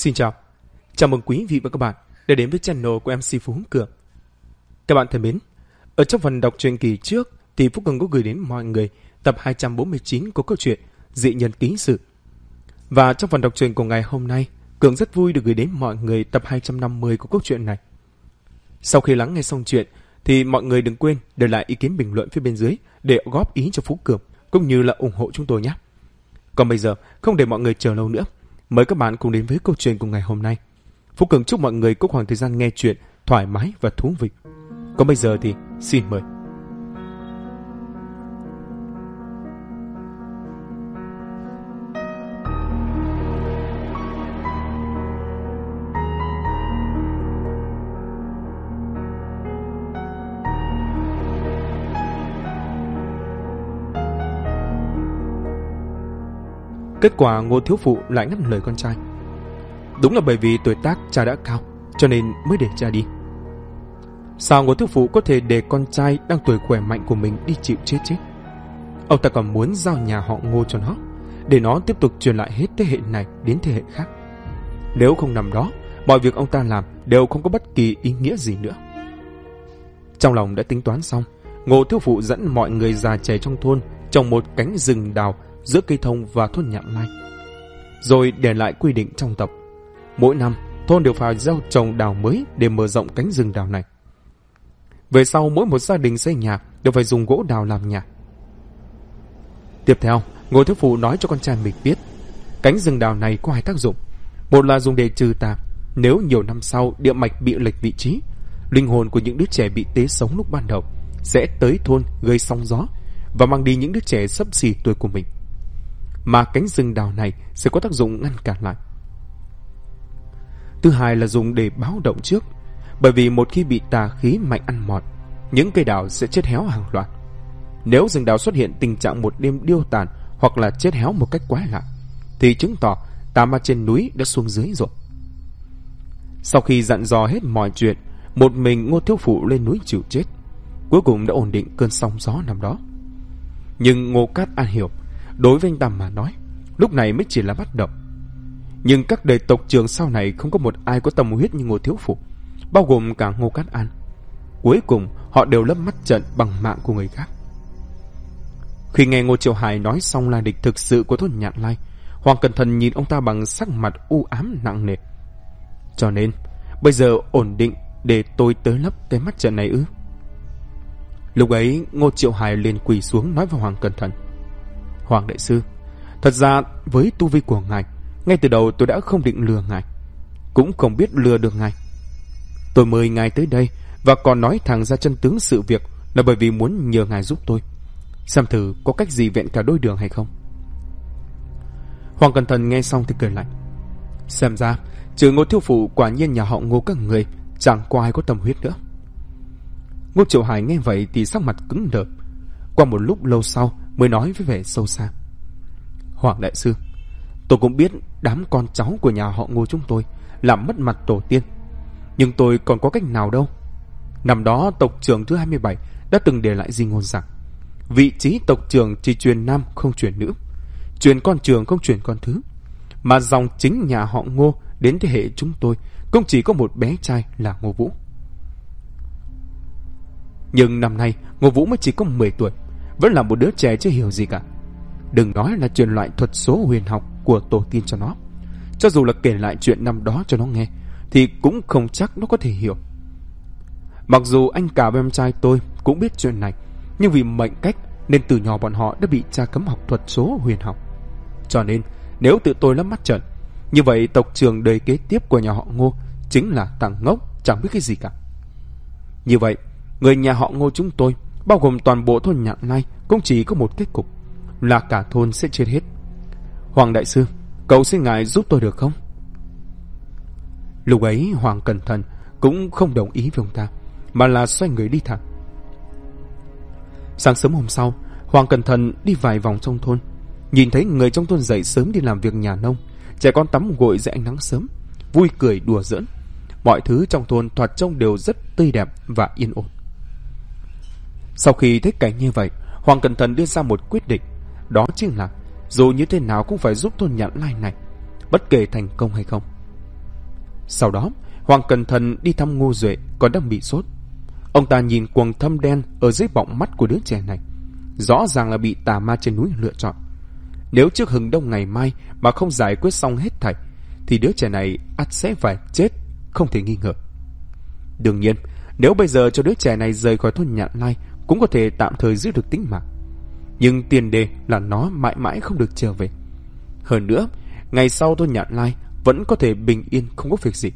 Xin chào, chào mừng quý vị và các bạn đã đến với channel của MC Phú Cường. Các bạn thân mến, ở trong phần đọc truyện kỳ trước thì Phú Cường có gửi đến mọi người tập 249 của câu chuyện Dị Nhân Ký Sự. Và trong phần đọc truyện của ngày hôm nay, Cường rất vui được gửi đến mọi người tập 250 của câu chuyện này. Sau khi lắng nghe xong chuyện thì mọi người đừng quên để lại ý kiến bình luận phía bên dưới để góp ý cho Phú Cường cũng như là ủng hộ chúng tôi nhé. Còn bây giờ, không để mọi người chờ lâu nữa, mời các bạn cùng đến với câu chuyện của ngày hôm nay. Phú Cường chúc mọi người có khoảng thời gian nghe chuyện thoải mái và thú vị. Còn bây giờ thì xin mời. Kết quả Ngô thiếu phụ lại ngắt lời con trai. Đúng là bởi vì tuổi tác cha đã cao, cho nên mới để cha đi. Sao Ngô thiếu phụ có thể để con trai đang tuổi khỏe mạnh của mình đi chịu chết chứ? Ông ta còn muốn giao nhà họ Ngô cho nó, để nó tiếp tục truyền lại hết thế hệ này đến thế hệ khác. Nếu không nằm đó, mọi việc ông ta làm đều không có bất kỳ ý nghĩa gì nữa. Trong lòng đã tính toán xong, Ngô thiếu phụ dẫn mọi người già trẻ trong thôn trồng một cánh rừng đào giữa cây thông và thôn Nhạn Lai, rồi để lại quy định trong tộc mỗi năm thôn đều phải gieo trồng đào mới để mở rộng cánh rừng đào này. Về sau mỗi một gia đình xây nhà đều phải dùng gỗ đào làm nhà. Tiếp theo, Ngô thiếu phụ nói cho con trai mình biết cánh rừng đào này có hai tác dụng. Một là dùng để trừ tà, nếu nhiều năm sau địa mạch bị lệch vị trí, linh hồn của những đứa trẻ bị tế sống lúc ban đầu sẽ tới thôn gây sóng gió và mang đi những đứa trẻ xấp xỉ tuổi của mình, mà cánh rừng đào này sẽ có tác dụng ngăn cản lại. Thứ hai là dùng để báo động trước, bởi vì một khi bị tà khí mạnh ăn mòn, những cây đào sẽ chết héo hàng loạt. Nếu rừng đào xuất hiện tình trạng một đêm điêu tàn hoặc là chết héo một cách quái lạ, thì chứng tỏ tà ma trên núi đã xuống dưới rồi. Sau khi dặn dò hết mọi chuyện, một mình Ngô thiếu phụ lên núi chịu chết, cuối cùng đã ổn định cơn sóng gió năm đó. Nhưng Ngô Cát An hiểu, đối với anh ta mà nói, lúc này mới chỉ là bắt đầu. Nhưng các đời tộc trưởng sau này không có một ai có tâm huyết như Ngô thiếu phụ, bao gồm cả Ngô Cát An. Cuối cùng họ đều lấp mắt trận bằng mạng của người khác. Khi nghe Ngô Triệu Hải nói xong là địch thực sự của thôn Nhạn Lai, Hoàng Cẩn Thận nhìn ông ta bằng sắc mặt u ám nặng nề. Cho nên bây giờ ổn định để tôi tới lấp cái mắt trận này ư? Lúc ấy Ngô Triệu Hải liền quỳ xuống nói với Hoàng Cẩn Thận: Hoàng đại sư, thật ra với tu vi của ngài, ngay từ đầu tôi đã không định lừa ngài, cũng không biết lừa được ngài. Tôi mời ngài tới đây và còn nói thẳng ra chân tướng sự việc là bởi vì muốn nhờ ngài giúp tôi, xem thử có cách gì vẹn cả đôi đường hay không. Hoàng Cẩn Thận nghe xong thì cười lạnh. Xem ra trừ Ngô thiếu phụ, quả nhiên nhà họ Ngô các người chẳng có ai có tâm huyết nữa. Ngô Triệu Hải nghe vậy thì sắc mặt cứng đờ. Qua một lúc lâu sau mới nói với vẻ sâu xa: Hoàng đại sư, tôi cũng biết đám con cháu của nhà họ Ngô chúng tôi làm mất mặt tổ tiên, nhưng tôi còn có cách nào đâu. Năm đó tộc trưởng thứ 27 đã từng để lại di ngôn rằng vị trí tộc trưởng chỉ truyền nam không truyền nữ, truyền con trưởng không truyền con thứ, mà dòng chính nhà họ Ngô đến thế hệ chúng tôi cũng chỉ có một bé trai là Ngô Vũ. Nhưng năm nay Ngô Vũ mới chỉ có 10 tuổi, vẫn là một đứa trẻ chưa hiểu gì cả. Đừng nói là truyền lại thuật số huyền học của tổ tiên cho nó, cho dù là kể lại chuyện năm đó cho nó nghe thì cũng không chắc nó có thể hiểu. Mặc dù anh cả với em trai tôi cũng biết chuyện này, nhưng vì mệnh cách nên từ nhỏ bọn họ đã bị cha cấm học thuật số huyền học. Cho nên nếu tự tôi lắm mắt trận, như vậy tộc trưởng đời kế tiếp của nhà họ Ngô chính là thằng ngốc chẳng biết cái gì cả. Như vậy người nhà họ Ngô chúng tôi, bao gồm toàn bộ thôn Nhạn Lai, cũng chỉ có một kết cục là cả thôn sẽ chết hết. Hoàng đại sư, cầu xin ngài giúp tôi được không? Lúc ấy Hoàng Cẩn Thận cũng không đồng ý với ông ta, mà là xoay người đi thẳng. Sáng sớm hôm sau, Hoàng Cẩn Thận đi vài vòng trong thôn, nhìn thấy người trong thôn dậy sớm đi làm việc nhà nông, trẻ con tắm gội dưới ánh nắng sớm, vui cười đùa giỡn. Mọi thứ trong thôn thoạt trông đều rất tươi đẹp và yên ổn. Sau khi thấy cảnh như vậy, Hoàng Cẩn Thận đưa ra một quyết định, đó chính là dù như thế nào cũng phải giúp thôn Nhạn Lai này, bất kể thành công hay không. Sau đó, Hoàng Cẩn Thận đi thăm Ngô Duệ còn đang bị sốt. Ông ta nhìn quầng thâm đen ở dưới bọng mắt của đứa trẻ này, rõ ràng là bị tà ma trên núi lựa chọn. Nếu trước hừng đông ngày mai mà không giải quyết xong hết thảy, thì đứa trẻ này ắt sẽ phải chết, không thể nghi ngờ. Đương nhiên, nếu bây giờ cho đứa trẻ này rời khỏi thôn Nhạn Lai, cũng có thể tạm thời giữ được tính mạng. Nhưng tiền đề là nó mãi mãi không được trở về. Hơn nữa, ngày sau thôn Nhạn Lai vẫn có thể bình yên không có việc gì.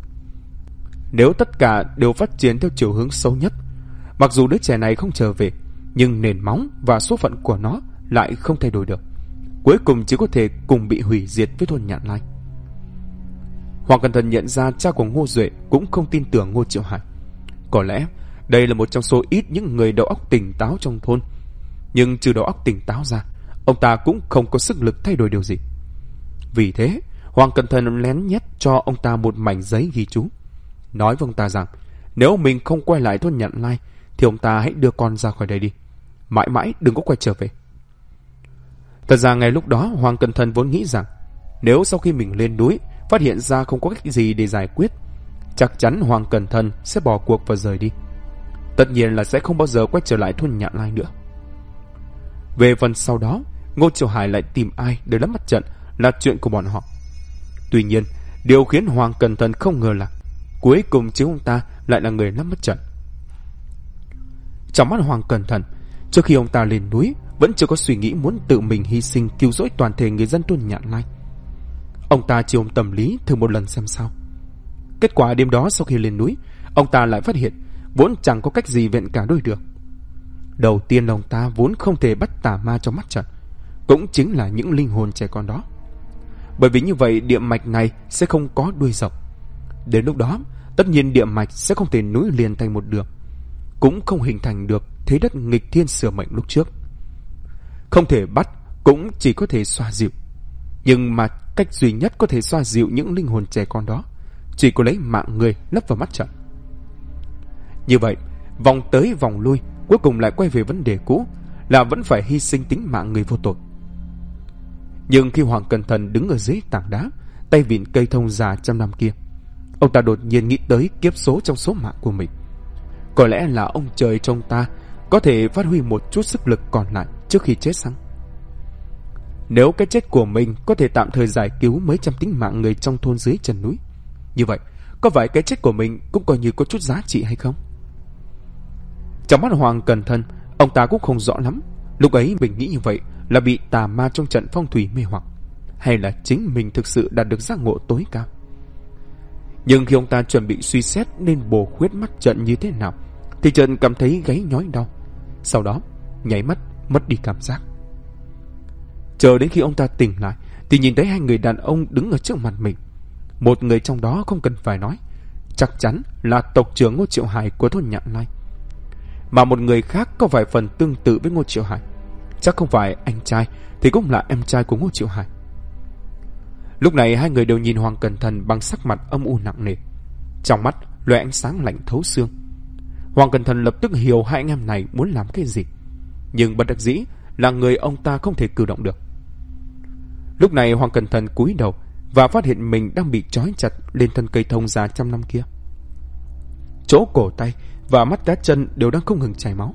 Nếu tất cả đều phát triển theo chiều hướng xấu nhất, mặc dù đứa trẻ này không trở về, nhưng nền móng và số phận của nó lại không thay đổi được. Cuối cùng chỉ có thể cùng bị hủy diệt với thôn Nhạn Lai. Hoàng Cẩn Thận nhận ra cha của Ngô Duệ cũng không tin tưởng Ngô Triệu Hải. Có lẽ đây là một trong số ít những người đầu óc tỉnh táo trong thôn. Nhưng trừ đầu óc tỉnh táo ra, ông ta cũng không có sức lực thay đổi điều gì. Vì thế, Hoàng Cẩn Thận lén nhét cho ông ta một mảnh giấy ghi chú, nói với ông ta rằng nếu mình không quay lại thôn Nhạn Lai thì ông ta hãy đưa con ra khỏi đây đi, mãi mãi đừng có quay trở về. Thật ra ngay lúc đó Hoàng Cẩn Thận vốn nghĩ rằng nếu sau khi mình lên núi phát hiện ra không có cách gì để giải quyết, chắc chắn Hoàng Cẩn Thận sẽ bỏ cuộc và rời đi. Tất nhiên là sẽ không bao giờ quay trở lại thôn Nhạn Lai nữa. Về phần sau đó, Ngô Triệu Hải lại tìm ai để lắm mặt trận là chuyện của bọn họ. Tuy nhiên, điều khiến Hoàng Cẩn Thận không ngờ là cuối cùng chính ông ta lại là người lắm mặt trận. Trong mắt Hoàng Cẩn Thận, trước khi ông ta lên núi vẫn chưa có suy nghĩ muốn tự mình hy sinh cứu rỗi toàn thể người dân thôn Nhạn Lai. Ông ta chỉ ôm tâm lý thử một lần xem sao. Kết quả đêm đó sau khi lên núi, ông ta lại phát hiện vốn chẳng có cách gì vẹn cả đôi được. Đầu tiên là ông ta vốn không thể bắt tà ma trong mắt trận, cũng chính là những linh hồn trẻ con đó. Bởi vì như vậy địa mạch này sẽ không có đuôi rộng. Đến lúc đó, tất nhiên địa mạch sẽ không thể nối liền thành một đường, cũng không hình thành được thế đất nghịch thiên sửa mệnh lúc trước. Không thể bắt, cũng chỉ có thể xoa dịu. Nhưng mà cách duy nhất có thể xoa dịu những linh hồn trẻ con đó chỉ có lấy mạng người lấp vào mắt trận. Như vậy, vòng tới vòng lui, cuối cùng lại quay về vấn đề cũ là vẫn phải hy sinh tính mạng người vô tội. Nhưng khi Hoàng Cẩn Thận đứng ở dưới tảng đá, tay vịn cây thông già trăm năm kia, ông ta đột nhiên nghĩ tới kiếp số trong số mạng của mình. Có lẽ là ông trời trong ta có thể phát huy một chút sức lực còn lại trước khi chết sao? Nếu cái chết của mình có thể tạm thời giải cứu mấy trăm tính mạng người trong thôn dưới chân núi, như vậy có phải cái chết của mình cũng coi như có chút giá trị hay không? Trong mắt Hoàng Cẩn Thận, ông ta cũng không rõ lắm lúc ấy mình nghĩ như vậy là bị tà ma trong trận phong thủy mê hoặc, hay là chính mình thực sự đạt được giác ngộ tối cao. Nhưng khi ông ta chuẩn bị suy xét nên bổ khuyết mắt trận như thế nào, thì trận cảm thấy gáy nhói đau, sau đó nháy mắt mất đi cảm giác. Chờ đến khi ông ta tỉnh lại thì nhìn thấy hai người đàn ông đứng ở trước mặt mình. Một người trong đó không cần phải nói, chắc chắn là tộc trưởng Ngô Triệu Hải của thôn Nhạn Lai. Mà một người khác có vài phần tương tự với Ngô Triệu Hải, chắc không phải anh trai thì cũng là em trai của Ngô Triệu Hải. Lúc này hai người đều nhìn Hoàng Cẩn Thận bằng sắc mặt âm u nặng nề, trong mắt lóe ánh sáng lạnh thấu xương. Hoàng Cẩn Thận lập tức hiểu hai anh em này muốn làm cái gì, nhưng bất đắc dĩ là người ông ta không thể cử động được. Lúc này Hoàng Cẩn Thận cúi đầu và phát hiện mình đang bị trói chặt lên thân cây thông già trăm năm kia. Chỗ cổ tay và mắt cá chân đều đang không ngừng chảy máu.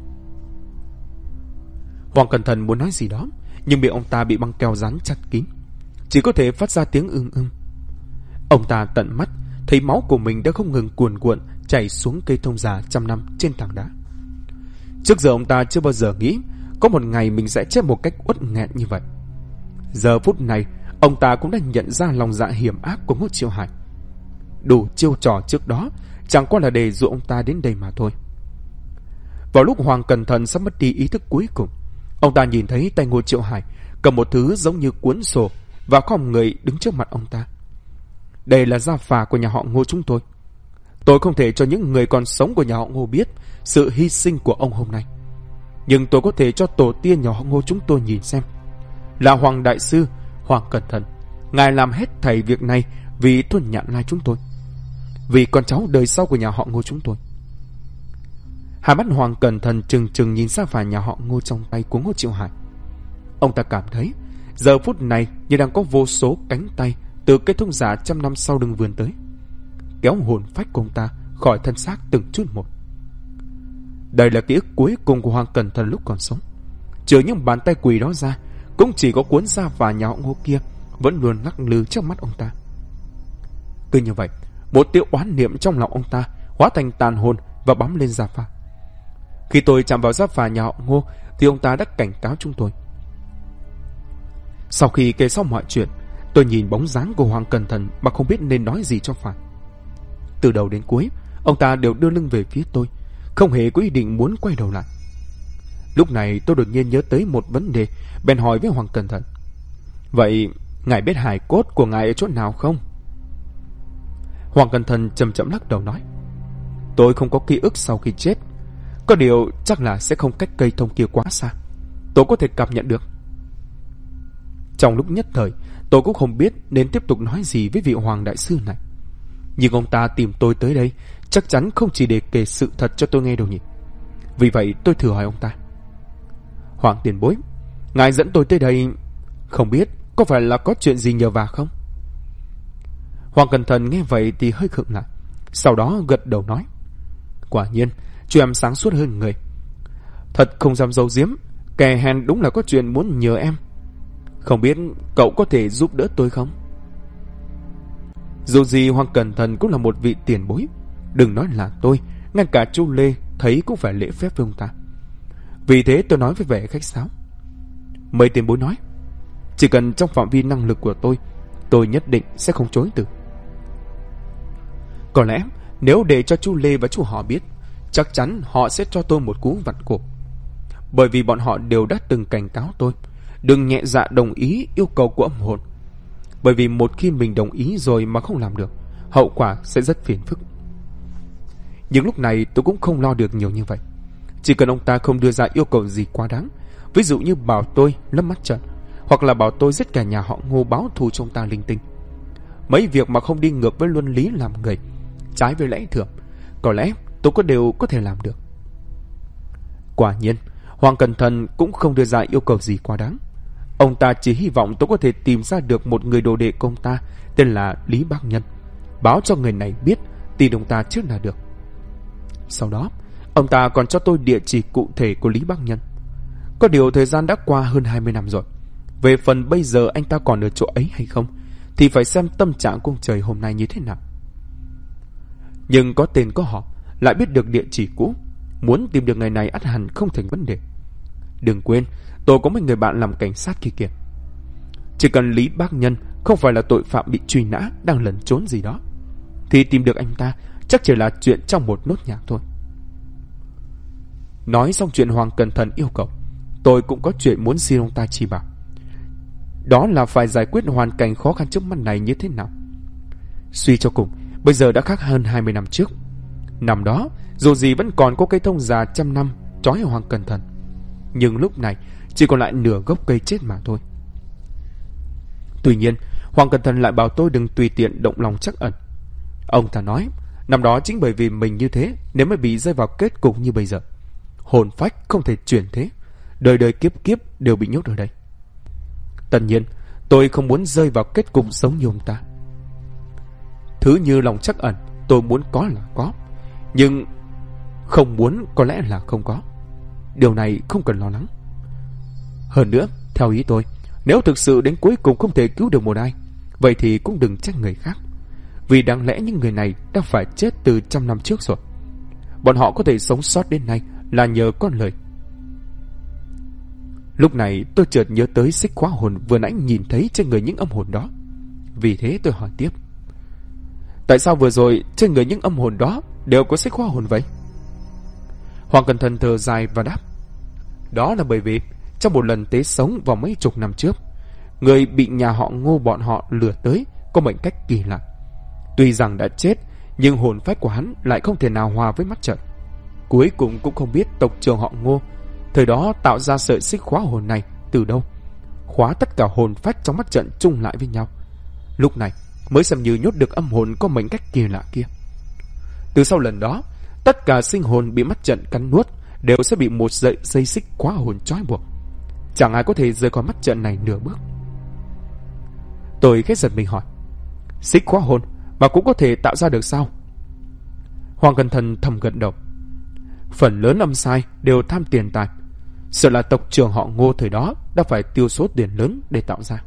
Hoàng Cẩn Thận muốn nói gì đó, nhưng miệng ông ta bị băng keo dán chặt kín, chỉ có thể phát ra tiếng ưng. Ông ta tận mắt thấy máu của mình đã không ngừng cuồn cuộn chảy xuống cây thông già trăm năm trên tảng đá. Trước giờ ông ta chưa bao giờ nghĩ có một ngày mình sẽ chết một cách uất nghẹn như vậy. Giờ phút này ông ta cũng đã nhận ra lòng dạ hiểm ác của Ngô Triệu Hải. Đủ chiêu trò trước đó chẳng qua là để dụ ông ta đến đây mà thôi. Vào lúc Hoàng Cẩn Thận sắp mất đi ý thức cuối cùng, ông ta nhìn thấy tay Ngô Triệu Hải cầm một thứ giống như cuốn sổ và khom người đứng trước mặt ông ta. Đây là gia phả của nhà họ Ngô chúng tôi. Tôi không thể cho những người còn sống của nhà họ Ngô biết sự hy sinh của ông hôm nay, nhưng tôi có thể cho tổ tiên nhà họ Ngô chúng tôi nhìn xem. Là Hoàng Đại Sư Hoàng Cẩn Thận, ngài làm hết thảy việc này vì thôn Nhạn Lai chúng tôi, vì con cháu đời sau của nhà họ Ngô chúng tôi. Hai mắt Hoàng Cẩn Thận trừng trừng nhìn gia phả nhà họ Ngô trong tay của Ngô Triệu Hải. Ông ta cảm thấy giờ phút này như đang có vô số cánh tay từ cây thông giả trăm năm sau lưng vươn tới. kéo hồn phách của ông ta khỏi thân xác từng chút một. Đây là ký ức cuối cùng của Hoàng Cẩn Thận lúc còn sống. Trừ những bàn tay quỷ đó ra, cũng chỉ có cuốn da và nhà họ Ngô kia vẫn luôn lắc lư trước mắt ông ta. Cứ như vậy, một tia oán niệm trong lòng ông ta hóa thành tàn hồn và bám lên da phà. Khi tôi chạm vào da phà nhà họ Ngô thì ông ta đã cảnh cáo chúng tôi. Sau khi kể xong mọi chuyện, tôi nhìn bóng dáng của Hoàng Cẩn Thận mà không biết nên nói gì cho phải. Từ đầu đến cuối, ông ta đều đưa lưng về phía tôi, không hề có ý định muốn quay đầu lại. Lúc này tôi đột nhiên nhớ tới một vấn đề, bèn hỏi với Hoàng Cẩn Thận: "Vậy ngài biết hài cốt của ngài ở chỗ nào không?" Hoàng Cẩn Thận chậm chậm lắc đầu nói: "Tôi không có ký ức sau khi chết. Có điều chắc là sẽ không cách cây thông kia quá xa, tôi có thể cảm nhận được." Trong lúc nhất thời, tôi cũng không biết nên tiếp tục nói gì với vị Hoàng đại sư này. Nhưng ông ta tìm tôi tới đây chắc chắn không chỉ để kể sự thật cho tôi nghe đâu nhỉ. Vì vậy tôi thử hỏi ông ta: "Hoàng tiền bối, ngài dẫn tôi tới đây, không biết có phải là có chuyện gì nhờ vả không?" Hoàng Cẩn Thận nghe vậy thì hơi khựng lại, sau đó gật đầu nói: "Quả nhiên, chú em sáng suốt hơn người. Thật không dám giấu giếm, kẻ hèn đúng là có chuyện muốn nhờ em. Không biết cậu có thể giúp đỡ tôi không?" Dù gì Hoàng Cẩn Thận cũng là một vị tiền bối, đừng nói là tôi, ngay cả chú Lê thấy cũng phải lễ phép với ông ta. Vì thế tôi nói với vẻ khách sáo: "Mấy tiền bối nói, chỉ cần trong phạm vi năng lực của tôi nhất định sẽ không chối từ." Có lẽ nếu để cho chú Lê và chú họ biết, chắc chắn họ sẽ cho tôi một cú vặn cổ. Bởi vì bọn họ đều đã từng cảnh cáo tôi đừng nhẹ dạ đồng ý yêu cầu của âm hồn. Bởi vì một khi mình đồng ý rồi mà không làm được, hậu quả sẽ rất phiền phức. Nhưng lúc này tôi cũng không lo được nhiều như vậy. Chỉ cần ông ta không đưa ra yêu cầu gì quá đáng, ví dụ như bảo tôi lấp mắt trận, hoặc là bảo tôi giết cả nhà họ Ngô báo thù cho ông ta linh tinh. Mấy việc mà không đi ngược với luân lý làm người, trái với lẽ thường, có lẽ tôi đều có thể làm được. Quả nhiên, Hoàng Cẩn Thận cũng không đưa ra yêu cầu gì quá đáng. Ông ta chỉ hy vọng tôi có thể tìm ra được một người đồ đệ của ông ta tên là Lý Bác Nhân, báo cho người này biết tin ông ta trước là được. Sau đó, ông ta còn cho tôi địa chỉ cụ thể của Lý Bác Nhân. Có điều thời gian đã qua hơn 20 năm rồi. Về phần bây giờ anh ta còn ở chỗ ấy hay không thì phải xem tâm trạng của ông trời hôm nay như thế nào. Nhưng có tên có họ, lại biết được địa chỉ cũ, muốn tìm được người này ắt hẳn không thành vấn đề. Đừng quên, tôi có mấy người bạn làm cảnh sát kia kìa. Chỉ cần Lý Bác Nhân không phải là tội phạm bị truy nã đang lẩn trốn gì đó, thì tìm được anh ta chắc chỉ là chuyện trong một nốt nhạc thôi. Nói xong chuyện Hoàng Cẩn Thận yêu cầu, tôi cũng có chuyện muốn xin ông ta chỉ bảo. Đó là phải giải quyết hoàn cảnh khó khăn trước mắt này như thế nào. Suy cho cùng, bây giờ đã khác hơn 20 năm trước. Năm đó, dù gì vẫn còn có cây thông già trăm năm trói Hoàng Cẩn Thận, nhưng lúc này chỉ còn lại nửa gốc cây chết mà thôi. Tuy nhiên, Hoàng Cẩn Thận lại bảo tôi đừng tùy tiện động lòng trắc ẩn. Ông ta nói, năm đó chính bởi vì mình như thế nếu mới bị rơi vào kết cục như bây giờ. Hồn phách không thể chuyển thế, đời đời kiếp kiếp đều bị nhốt ở đây. Tất nhiên, tôi không muốn rơi vào kết cục giống như ông ta. Thứ như lòng trắc ẩn, tôi muốn có là có, nhưng không muốn có lẽ là không có. Điều này không cần lo lắng. Hơn nữa, theo ý tôi, nếu thực sự đến cuối cùng không thể cứu được một ai, vậy thì cũng đừng trách người khác. Vì đáng lẽ những người này đã phải chết từ trăm năm trước rồi. Bọn họ có thể sống sót đến nay là nhờ con lời. Lúc này tôi chợt nhớ tới xích khóa hồn vừa nãy nhìn thấy trên người những âm hồn đó. Vì thế tôi hỏi tiếp, tại sao vừa rồi trên người những âm hồn đó đều có xích khóa hồn vậy? Hoàng Cẩn Thận thở dài và đáp, đó là bởi vì trong một lần tế sống vào mấy chục năm trước, người bị nhà họ Ngô bọn họ lừa tới có mệnh cách kỳ lạ. Tuy rằng đã chết, nhưng hồn phách của hắn lại không thể nào hòa với mắt trận. Cuối cùng cũng không biết tộc trưởng họ Ngô thời đó tạo ra sợi xích khóa hồn này từ đâu, khóa tất cả hồn phách trong mắt trận chung lại với nhau. Lúc này mới xem như nhốt được âm hồn có mệnh cách kỳ lạ kia. Từ sau lần đó, tất cả sinh hồn bị mắt trận cắn nuốt đều sẽ bị một sợi dây xích khóa hồn trói buộc, chẳng ai có thể rời khỏi mắt trận này nửa bước. Tôi khẽ giật mình hỏi, xích khóa hồn, mà cũng có thể tạo ra được sao? Hoàng Cẩn Thần thầm gật đầu. Phần lớn âm sai đều tham tiền tài, sợ là tộc trưởng họ Ngô thời đó đã phải tiêu số tiền lớn để tạo ra.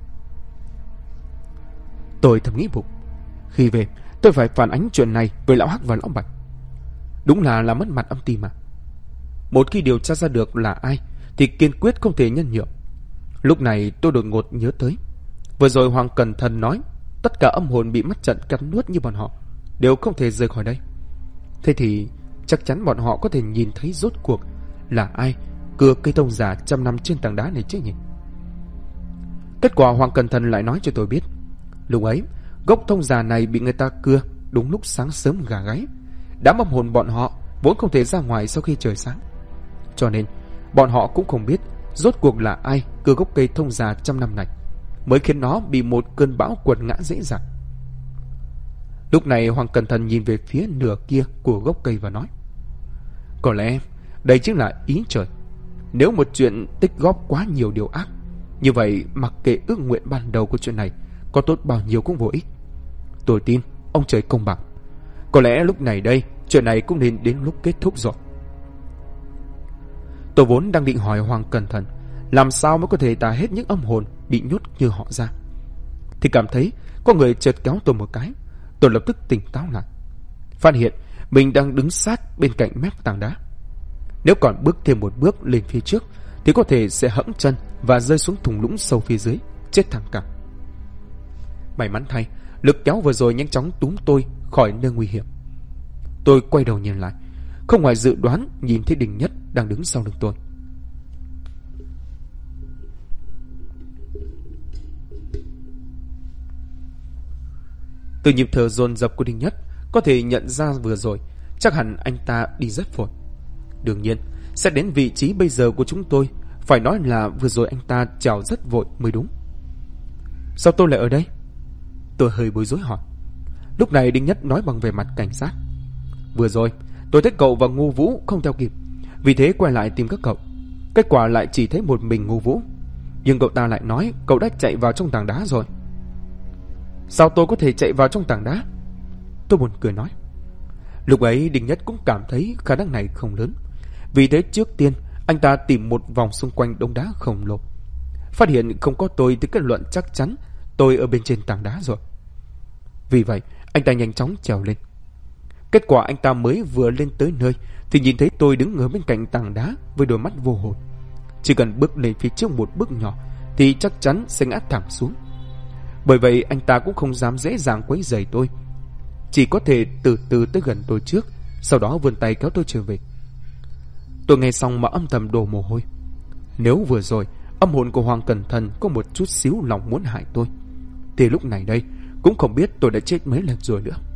Tôi thầm nghĩ bụng, khi về tôi phải phản ánh chuyện này với lão Hắc và lão Bạch. Đúng là mất mặt âm ti mà. Một khi điều tra ra được là ai thì kiên quyết không thể nhân nhượng. Lúc này tôi đột ngột nhớ tới, vừa rồi Hoàng Cẩn Thần nói tất cả âm hồn bị mắt trận cắn nuốt như bọn họ đều không thể rời khỏi đây. Thế thì chắc chắn bọn họ có thể nhìn thấy rốt cuộc là ai cưa cây thông giả 100 năm trên tảng đá này chứ nhỉ? Kết quả Hoàng Cẩn Thần lại nói cho tôi biết, lúc ấy gốc thông giả này bị người ta cưa đúng lúc sáng sớm gà gáy. Đám âm hồn bọn họ vốn không thể ra ngoài sau khi trời sáng, cho nên bọn họ cũng không biết rốt cuộc là ai cưa gốc cây thông già 100 năm này, mới khiến nó bị một cơn bão quật ngã dễ dàng. Lúc này Hoàng Cẩn Thần nhìn về phía nửa kia của gốc cây và nói, có lẽ đây chính là ý trời. Nếu một chuyện tích góp quá nhiều điều ác, như vậy mặc kệ ước nguyện ban đầu của chuyện này có tốt bao nhiêu cũng vô ích. Tôi tin ông trời công bằng. Có lẽ lúc này đây chuyện này cũng nên đến lúc kết thúc rồi. Tôi vốn đang định hỏi Hoàng Cẩn Thần làm sao mới có thể tả hết những âm hồn bị nhốt như họ ra, thì cảm thấy có người chợt kéo tôi một cái. Tôi lập tức tỉnh táo lại, phát hiện mình đang đứng sát bên cạnh mép tảng đá. Nếu còn bước thêm một bước lên phía trước thì có thể sẽ hẫng chân và rơi xuống thung lũng sâu phía dưới, chết thẳng cẳng. May mắn thay, lực kéo vừa rồi nhanh chóng túm tôi khỏi nơi nguy hiểm. Tôi quay đầu nhìn lại, không ngoài dự đoán nhìn thấy Đình Nhất đang đứng sau lưng tôi. Từ nhịp thở dồn dập của Đình Nhất có thể nhận ra vừa rồi chắc hẳn anh ta đi rất vội. Đương nhiên, xét đến vị trí bây giờ của chúng tôi, phải nói là vừa rồi anh ta trèo rất vội mới đúng. Sao tôi lại ở đây? Tôi hơi bối rối hỏi. Lúc này Đình Nhất nói bằng vẻ mặt cảnh giác. Vừa rồi tôi thấy cậu và Ngô Vũ không theo kịp, vì thế quay lại tìm các cậu. Kết quả lại chỉ thấy một mình Ngô Vũ, nhưng cậu ta lại nói cậu đã chạy vào trong tảng đá rồi. Sao tôi có thể chạy vào trong tảng đá? Tôi buồn cười nói. Lúc ấy Đình Nhất cũng cảm thấy khả năng này không lớn, vì thế trước tiên anh ta tìm một vòng xung quanh đống đá khổng lồ, phát hiện không có tôi thì kết luận chắc chắn tôi ở bên trên tảng đá rồi. Vì vậy anh ta nhanh chóng trèo lên. Kết quả anh ta mới vừa lên tới nơi thì nhìn thấy tôi đứng ở bên cạnh tảng đá với đôi mắt vô hồn. Chỉ cần bước lên phía trước một bước nhỏ thì chắc chắn sẽ ngã thẳng xuống. Bởi vậy anh ta cũng không dám dễ dàng quấy rầy tôi, chỉ có thể từ từ tới gần tôi trước, sau đó vươn tay kéo tôi trở về. Tôi nghe xong mà âm thầm đổ mồ hôi. Nếu vừa rồi âm hồn của Hoàng Cẩn Thần có một chút xíu lòng muốn hại tôi, thì lúc này đây cũng không biết tôi đã chết mấy lần rồi nữa.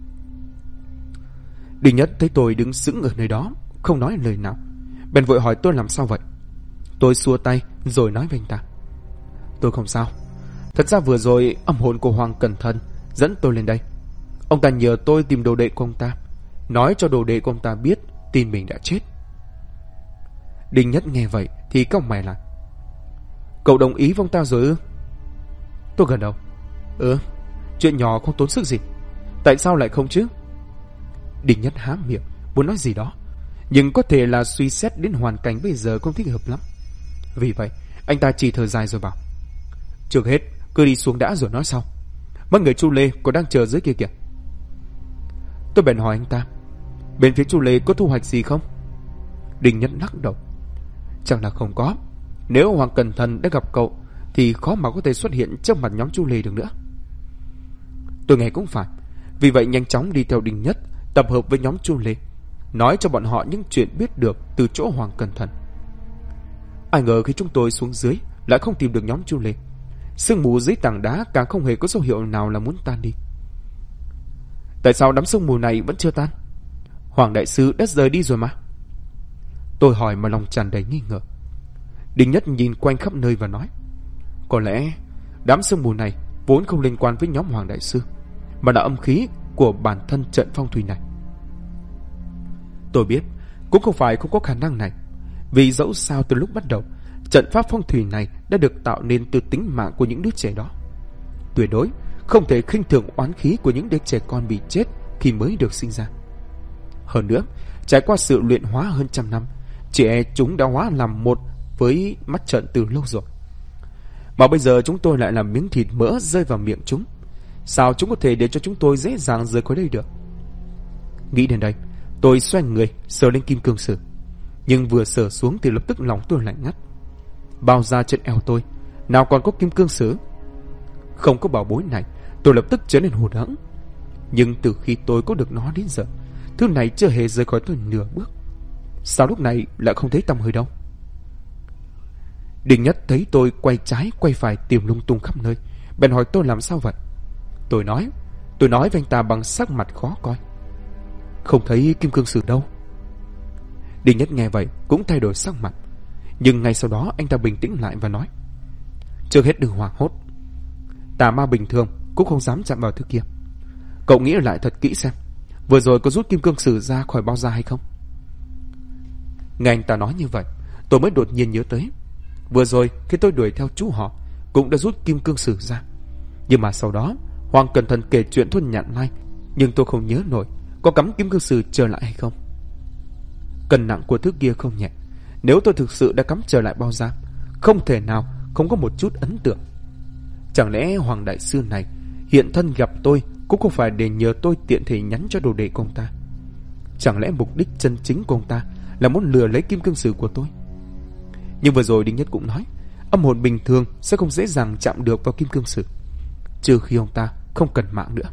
Đình Nhất thấy tôi đứng sững ở nơi đó, không nói lời nào, bèn vội hỏi tôi làm sao vậy. Tôi xua tay rồi nói với anh ta, tôi không sao. Thật ra vừa rồi âm hồn của Hoàng Cẩn Thần dẫn tôi lên đây. Ông ta nhờ tôi tìm đồ đệ của ông ta, nói cho đồ đệ của ông ta biết tin mình đã chết. Đình Nhất nghe vậy thì cau mày lại. Cậu đồng ý với ông ta rồi ư? Tôi gật đầu. Chuyện nhỏ không tốn sức gì. Tại sao lại không chứ? Đình Nhất há miệng muốn nói gì đó, nhưng có thể là suy xét đến hoàn cảnh bây giờ không thích hợp lắm. Vì vậy anh ta chỉ thở dài rồi bảo, trước hết cứ đi xuống đã rồi nói sau. Mấy người Chu Lê còn đang chờ dưới kia kìa. Tôi bèn hỏi anh ta, bên phía Chu Lê có thu hoạch gì không? Đình Nhất lắc đầu. Chẳng là không có. Nếu Hoàng Cẩn Thần đã gặp cậu thì khó mà có thể xuất hiện trước mặt nhóm Chu Lê được nữa. Tôi nghe cũng phải, vì vậy nhanh chóng đi theo Đình Nhất, tập hợp với nhóm Chu Lê, nói cho bọn họ những chuyện biết được từ chỗ Hoàng Cẩn Thần. Ai ngờ khi chúng tôi xuống dưới lại không tìm được nhóm Chu Lê. Sương mù dưới tảng đá càng không hề có dấu hiệu nào là muốn tan đi. Tại sao đám sương mù này vẫn chưa tan? Hoàng đại sư đã rời đi rồi mà. Tôi hỏi mà lòng tràn đầy nghi ngờ. Đình Nhất nhìn quanh khắp nơi và nói, có lẽ đám sương mù này vốn không liên quan với nhóm Hoàng đại sư, mà là âm khí của bản thân trận phong thủy này. Tôi biết cũng không phải không có khả năng này, vì dẫu sao từ lúc bắt đầu trận pháp phong thủy này đã được tạo nên từ tính mạng của những đứa trẻ đó. Tuyệt đối không thể khinh thường oán khí của những đứa trẻ con bị chết khi mới được sinh ra. Hơn nữa, trải qua sự luyện hóa hơn 100 năm, chị e chúng đã hóa làm một với mắt trận từ lâu rồi. Mà bây giờ chúng tôi lại làm miếng thịt mỡ rơi vào miệng chúng. Sao chúng có thể để cho chúng tôi dễ dàng rời khỏi đây được? Nghĩ đến đây, tôi xoay người sờ lên kim cương sử. Nhưng vừa sờ xuống thì lập tức lòng tôi lạnh ngắt. Bao da trên eo tôi, nào còn có kim cương sử? Không có bảo bối này, tôi lập tức trở nên hụt hẫng. Nhưng từ khi tôi có được nó đến giờ, thứ này chưa hề rời khỏi tôi nửa bước. Sao lúc này lại không thấy tăm hơi đâu? Đình Nhất thấy tôi quay trái quay phải tìm lung tung khắp nơi, bèn hỏi tôi làm sao vậy. Tôi nói với anh ta bằng sắc mặt khó coi. Không thấy kim cương sử đâu. Đình Nhất nghe vậy cũng thay đổi sắc mặt, nhưng ngay sau đó anh ta bình tĩnh lại và nói: trước hết đừng hoảng hốt. Tà ma bình thường cũng không dám chạm vào thứ kia. Cậu nghĩ lại thật kỹ xem, vừa rồi có rút kim cương sử ra khỏi bao da hay không? Nghe anh ta nói như vậy, tôi mới đột nhiên nhớ tới, vừa rồi khi tôi đuổi theo chú họ cũng đã rút kim cương sử ra. Nhưng mà sau đó Hoàng cẩn thận kể chuyện thôn Nhạn Lai, nhưng tôi không nhớ nổi có cắm kim cương sử trở lại hay không. Cân nặng của thứ kia không nhẹ, nếu tôi thực sự đã cắm trở lại bao da, không thể nào không có một chút ấn tượng. Chẳng lẽ Hoàng đại sư này hiện thân gặp tôi cũng không phải để nhờ tôi tiện thể nhắn cho đồ đệ của ông ta? Chẳng lẽ mục đích chân chính của ông ta là muốn lừa lấy kim cương sử của tôi? Nhưng vừa rồi Đinh Nhất cũng nói, âm hồn bình thường sẽ không dễ dàng chạm được vào kim cương sử, trừ khi ông ta không cần mạng nữa.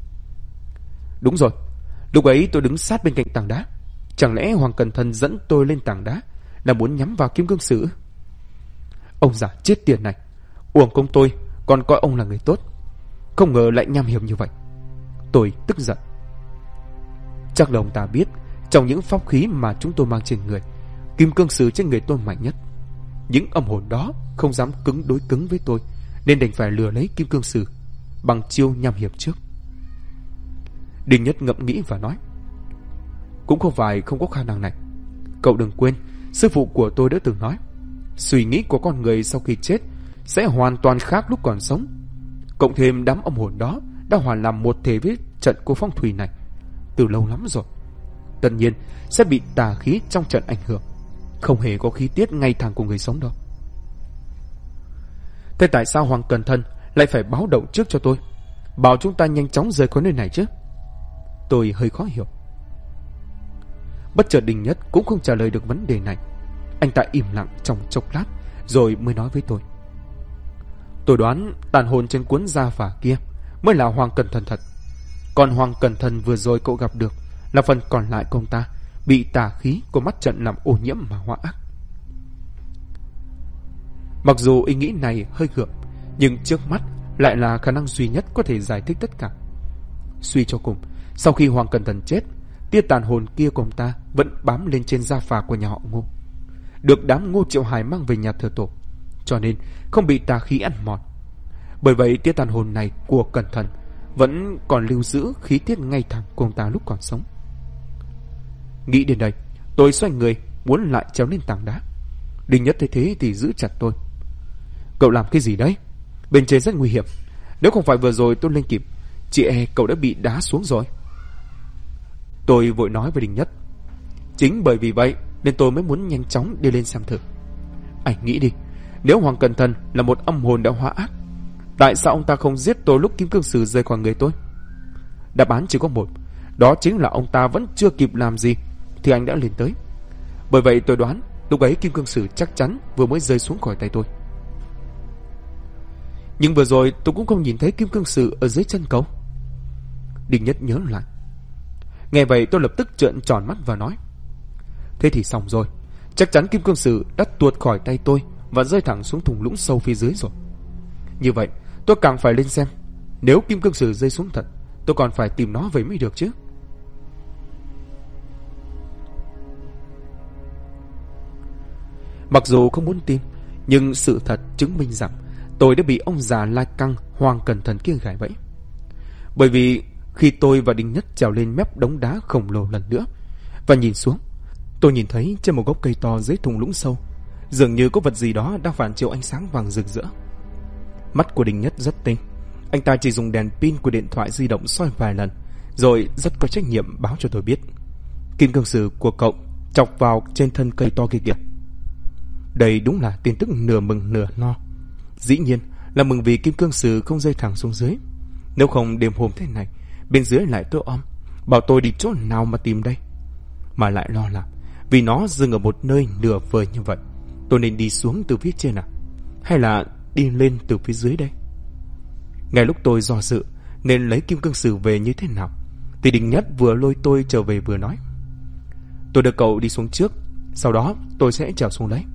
Đúng rồi, lúc ấy tôi đứng sát bên cạnh tảng đá. Chẳng lẽ Hoàng cẩn thận dẫn tôi lên tảng đá là muốn nhắm vào kim cương sử? Ông già chết tiệt này, uổng công tôi còn coi ông là người tốt, không ngờ lại nham hiểm như vậy. Tôi tức giận. Chắc là ông ta biết trong những pháp khí mà chúng tôi mang trên người, kim cương sử trên người tôi mạnh nhất. Những âm hồn đó không dám đối cứng với tôi, nên đành phải lừa lấy kim cương sử bằng chiêu nham hiểm trước. Đinh Nhất ngẫm nghĩ và nói: cũng không phải không có khả năng này. Cậu đừng quên, sư phụ của tôi đã từng nói, suy nghĩ của con người sau khi chết sẽ hoàn toàn khác lúc còn sống. Cộng thêm đám âm hồn đó đã hoàn làm một thể với trận của phong thủy này từ lâu lắm rồi. Tất nhiên sẽ bị tà khí trong trận ảnh hưởng, không hề có khí tiết ngay thẳng của người sống đâu. Thế tại sao Hoàng cẩn thận lại phải báo động trước cho tôi, bảo chúng ta nhanh chóng rời khỏi nơi này chứ? Tôi hơi khó hiểu. Bất chợt Đình Nhất cũng không trả lời được vấn đề này. Anh ta im lặng trong chốc lát rồi mới nói với tôi: tôi đoán tàn hồn trên cuốn gia phả kia mới là Hoàng cẩn thận thật. Còn Hoàng cẩn thận vừa rồi cậu gặp được là phần còn lại của ông ta bị tà khí của mắt trận làm ô nhiễm mà hóa ác. Mặc dù ý nghĩ này hơi gượng, nhưng trước mắt lại là khả năng duy nhất có thể giải thích tất cả. Suy cho cùng, sau khi Hoàng cẩn thận chết, tia tàn hồn kia của ông ta vẫn bám lên trên gia phả của nhà họ Ngô, được đám Ngô Triệu Hải mang về nhà thờ tổ, cho nên không bị tà khí ăn mòn. Bởi vậy tia tàn hồn này của cẩn thận vẫn còn lưu giữ khí tiết ngay thẳng của ông ta lúc còn sống. Nghĩ đến đây, tôi xoay người muốn lại trèo lên tảng đá. Đinh Nhất thấy thế thì giữ chặt tôi: cậu làm cái gì đấy? Bên trên rất nguy hiểm, nếu không phải vừa rồi tôi lên kịp, chị e cậu đã bị đá xuống rồi. Tôi vội nói với Đinh Nhất: chính bởi vì vậy nên tôi mới muốn nhanh chóng đi lên xem thử. Anh nghĩ đi, nếu Hoàng cẩn thận là một âm hồn đã hóa ác, tại sao ông ta không giết tôi lúc kim cương sử rơi khỏi người tôi? Đáp án chỉ có một, đó chính là ông ta vẫn chưa kịp làm gì thì anh đã lên tới. Bởi vậy tôi đoán lúc ấy kim cương sử chắc chắn vừa mới rơi xuống khỏi tay tôi. Nhưng vừa rồi tôi cũng không nhìn thấy kim cương sử ở dưới chân cậu. Đinh Nhất nhớ lại. Nghe vậy tôi lập tức trợn tròn mắt và nói: thế thì xong rồi, chắc chắn kim cương sử đã tuột khỏi tay tôi và rơi thẳng xuống thung lũng sâu phía dưới rồi. Như vậy tôi càng phải lên xem, nếu kim cương sử rơi xuống thật, tôi còn phải tìm nó về mới được chứ. Mặc dù không muốn tin, nhưng sự thật chứng minh rằng tôi đã bị ông già lai căng Hoàng cẩn thận kia gài bẫy. Bởi vì khi tôi và Đinh Nhất trèo lên mép đống đá khổng lồ lần nữa và nhìn xuống, tôi nhìn thấy trên một gốc cây to dưới thung lũng sâu, dường như có vật gì đó đang phản chiếu ánh sáng vàng rực rỡ. Mắt của Đinh Nhất rất tinh, Anh ta chỉ dùng đèn pin của điện thoại di động soi vài lần, rồi rất có trách nhiệm báo cho tôi biết kim cương sử của cậu chọc vào trên thân cây to kia kìa. Đây đúng là tin tức nửa mừng nửa lo. Dĩ nhiên là mừng vì kim cương sử không rơi thẳng xuống dưới. Nếu không đêm hôm thế này, bên dưới lại tối om, bảo tôi đi chỗ nào mà tìm đây. Mà lại lo là vì nó dừng ở một nơi nửa vời như vậy, tôi nên đi xuống từ phía trên à, hay là đi lên từ phía dưới đây? Ngay lúc tôi do dự nên lấy kim cương sử về như thế nào, thì Đình Nhất vừa lôi tôi trở về vừa nói: tôi đưa cậu đi xuống trước, sau đó tôi sẽ trèo xuống lấy.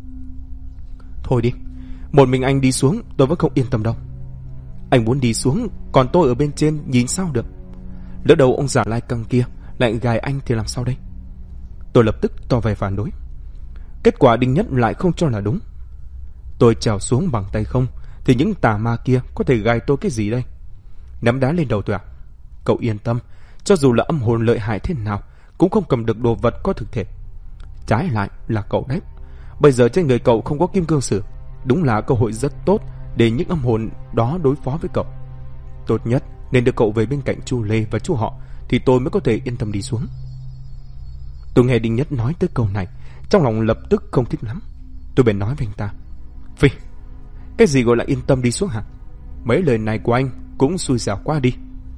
Thôi đi, một mình anh đi xuống tôi vẫn không yên tâm đâu. Anh muốn đi xuống, còn tôi ở bên trên nhìn sao được? Lỡ đầu ông già lai căng kia lại gài anh thì làm sao đây? Tôi lập tức tỏ vẻ phản đối. Kết quả Đình Nhất lại không cho là đúng. Tôi trèo xuống bằng tay không thì những tà ma kia có thể gài tôi cái gì đây? Nắm đá lên đầu tôi à? Cậu yên tâm, cho dù là âm hồn lợi hại thế nào cũng không cầm được đồ vật có thực thể. Trái lại là cậu đấy. Bây giờ trên người cậu không có kim cương sử, đúng là cơ hội rất tốt để những âm hồn đó đối phó với cậu. Tốt nhất nên đưa cậu về bên cạnh chu Lê và chu họ, thì tôi mới có thể yên tâm đi xuống. Tôi nghe Đinh Nhất nói tới câu này, trong lòng lập tức không thích lắm. Tôi bèn nói với anh ta: Phi, cái gì gọi là yên tâm đi xuống hả? Mấy lời này của anh cũng xui xẻo quá đi.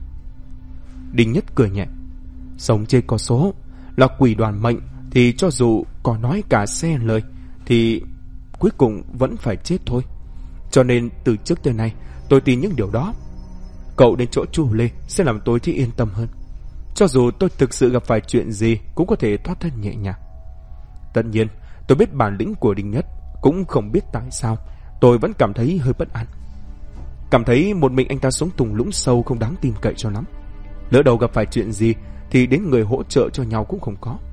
Đinh Nhất cười nhẹ: Sống trên có số, là quỷ đoàn mệnh, thì cho dù có nói cả xe lời thì cuối cùng vẫn phải chết thôi. Cho nên từ trước tới nay tôi tin những điều đó. Cậu đến chỗ chu Lê sẽ làm tôi thấy yên tâm hơn. Cho dù tôi thực sự gặp phải chuyện gì cũng có thể thoát thân nhẹ nhàng. Tất nhiên tôi biết bản lĩnh của Đinh Nhất, cũng không biết tại sao tôi vẫn cảm thấy hơi bất an. Cảm thấy một mình anh ta sống thung lũng sâu không đáng tin cậy cho lắm. Lỡ đầu gặp phải chuyện gì thì đến người hỗ trợ cho nhau cũng không có.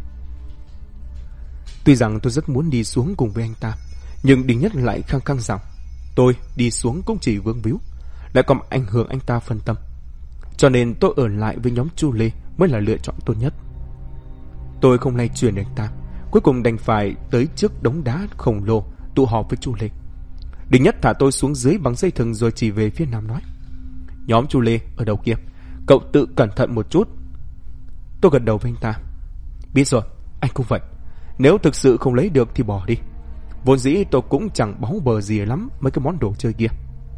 Tuy rằng tôi rất muốn đi xuống cùng với anh ta, nhưng Đinh Nhất lại khăng khăng rằng tôi đi xuống cũng chỉ vướng víu, lại còn ảnh hưởng anh ta phân tâm. Cho nên tôi ở lại với nhóm chu Lê mới là lựa chọn tốt nhất. Tôi không lay chuyển anh ta, cuối cùng đành phải tới trước đống đá khổng lồ tụ họp với chu Lê. Đinh Nhất thả tôi xuống dưới bằng dây thừng rồi chỉ về phía nam nói: Nhóm chu Lê ở đầu kia, cậu tự cẩn thận một chút. Tôi gật đầu với anh ta: Biết rồi, anh cũng vậy. Nếu thực sự không lấy được thì bỏ đi. Vốn dĩ tôi cũng chẳng báu bờ gì lắm mấy cái món đồ chơi kia.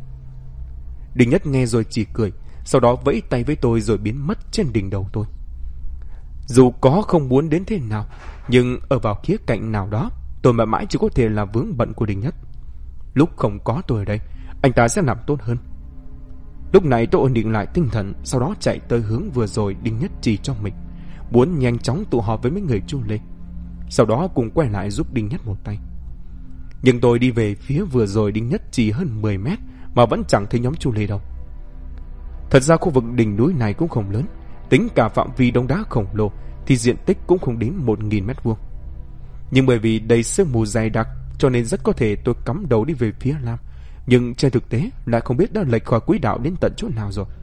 Đinh Nhất nghe rồi chỉ cười, sau đó vẫy tay với tôi rồi biến mất trên đỉnh đầu tôi. Dù có không muốn đến thế nào, nhưng ở vào khía cạnh nào đó, tôi mãi mãi chỉ có thể là vướng bận của Đinh Nhất. Lúc không có tôi ở đây, anh ta sẽ làm tốt hơn. Lúc này tôi ổn định lại tinh thần, sau đó chạy tới hướng vừa rồi Đinh Nhất chỉ cho mình, muốn nhanh chóng tụ họp với mấy người chu Lê, sau đó cùng quay lại giúp Đinh Nhất một tay. Nhưng tôi đi về phía vừa rồi Đinh Nhất chỉ hơn 10 mét mà vẫn chẳng thấy nhóm chu Lê đâu. Thật ra khu vực đỉnh núi này cũng không lớn, tính cả phạm vi đống đá khổng lồ thì diện tích cũng không đến 1.000 mét vuông. Nhưng bởi vì đầy sương mù dày đặc cho nên rất có thể tôi cắm đầu đi về phía nam, nhưng trên thực tế lại không biết đã lệch khỏi quỹ đạo đến tận chỗ nào rồi.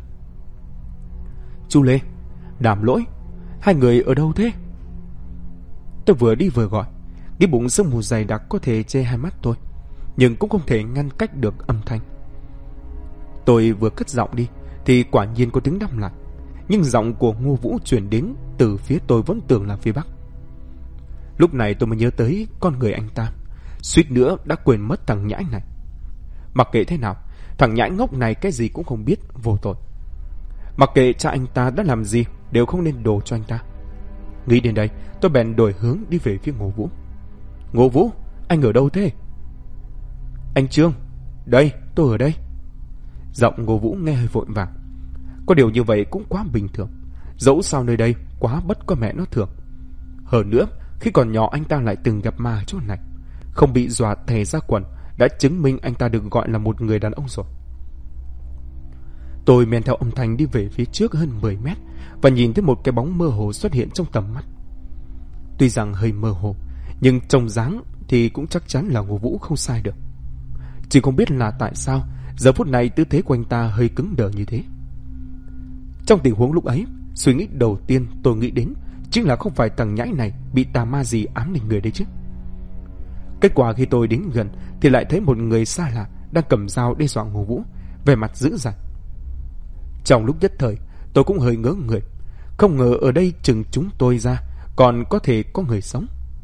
Chu Lê, Đàm Lỗi, hai người ở đâu thế? Tôi vừa đi vừa gọi. Cái bụng sương mù dày đặc có thể che hai mắt tôi, nhưng cũng không thể ngăn cách được âm thanh. Tôi vừa cất giọng đi thì quả nhiên có tiếng đáp lại, nhưng giọng của Ngô Vũ truyền đến từ phía tôi vẫn tưởng là phía bắc. Lúc này tôi mới nhớ tới con người anh ta, suýt nữa đã quên mất thằng nhãi này. Mặc kệ thế nào, thằng nhãi ngốc này cái gì cũng không biết, vô tội. Mặc kệ cha anh ta đã làm gì đều không nên đổ cho anh ta. Nghĩ đến đây, tôi bèn đổi hướng đi về phía Ngô Vũ. Ngô Vũ, anh ở đâu thế? Anh Trương, đây, tôi ở đây. Giọng Ngô Vũ nghe hơi vội vàng. Có điều như vậy cũng quá bình thường, dẫu sao nơi đây quá bất có mẹ nó thường. Hơn nữa, khi còn nhỏ anh ta lại từng gặp ma ở chỗ này, không bị dọa thè ra quần, đã chứng minh anh ta được gọi là một người đàn ông rồi. Tôi men theo âm thanh đi về phía trước hơn 10 mét và nhìn thấy một cái bóng mơ hồ xuất hiện trong tầm mắt. Tuy rằng hơi mơ hồ, nhưng trông dáng thì cũng chắc chắn là Ngô Vũ không sai được. Chỉ không biết là tại sao giờ phút này tư thế của anh ta hơi cứng đờ như thế. Trong tình huống lúc ấy, suy nghĩ đầu tiên tôi nghĩ đến chính là không phải thằng nhãi này bị tà ma gì ám lên người đấy chứ. Kết quả khi tôi đến gần thì lại thấy một người xa lạ đang cầm dao đe dọa Ngô Vũ, vẻ mặt dữ dằn. Trong lúc nhất thời, tôi cũng hơi ngớ người. Không ngờ ở đây chừng chúng tôi ra còn có thể có người sống.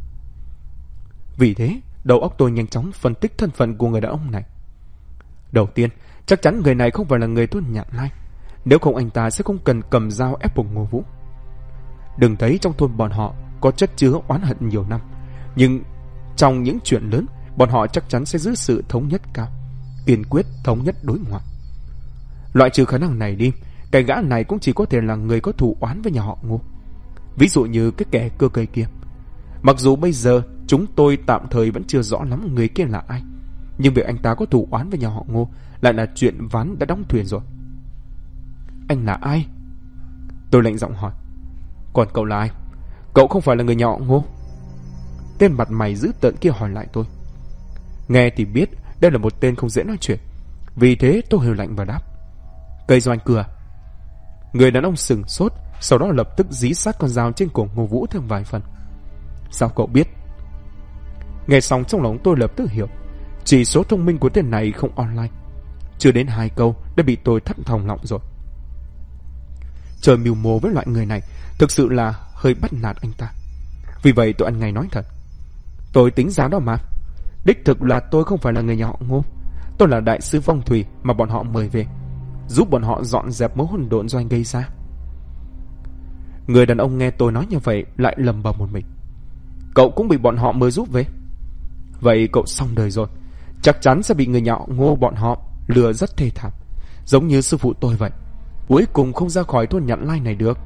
Vì thế, đầu óc tôi nhanh chóng phân tích thân phận của người đàn ông này. Đầu tiên, chắc chắn người này không phải là người Tôn Nhạn Lai. Nếu không anh ta sẽ không cần cầm dao ép buộc Ngô Vũ. Đừng thấy trong thôn bọn họ có chất chứa oán hận nhiều năm, nhưng trong những chuyện lớn, bọn họ chắc chắn sẽ giữ sự thống nhất cao, kiên quyết thống nhất đối ngoại. Loại trừ khả năng này đi, cái gã này cũng chỉ có thể là người có thù oán với nhà họ Ngô. Ví dụ như cái kẻ cưa cây kia. Mặc dù bây giờ chúng tôi tạm thời vẫn chưa rõ lắm người kia là ai, nhưng việc anh ta có thù oán với nhà họ Ngô lại là chuyện ván đã đóng thuyền rồi. Anh là ai? Tôi lạnh giọng hỏi. Còn cậu là ai? Cậu không phải là người nhà họ Ngô? Tên mặt mày dữ tợn kia hỏi lại tôi. Nghe thì biết đây là một tên không dễ nói chuyện, vì thế tôi hừ lạnh và đáp. Cây do anh cưa à? Người đàn ông sừng sốt, sau đó lập tức dí sát con dao trên cổ Ngô Vũ thêm vài phần. Sao cậu biết? Nghe xong trong lòng tôi lập tức hiểu, chỉ số thông minh của tên này không online. Chưa đến 2 câu đã bị tôi thất thòng lọng rồi. Trời mưu mô với loại người này thực sự là hơi bắt nạt anh ta. Vì vậy tôi ăn ngay nói thật. Tôi tính giá đó mà. Đích thực là tôi không phải là người nhà họ Ngô. Tôi là đại sư phong thủy mà bọn họ mời về, giúp bọn họ dọn dẹp mớ hỗn độn do anh gây ra. Người đàn ông nghe tôi nói như vậy lại lầm bầm một mình. Cậu cũng bị bọn họ mời giúp về? Vậy cậu xong đời rồi. Chắc chắn sẽ bị người nhà họ Ngô bọn họ lừa rất thê thảm, giống như sư phụ tôi vậy. Cuối cùng không ra khỏi thôn Nhạn Lai này được.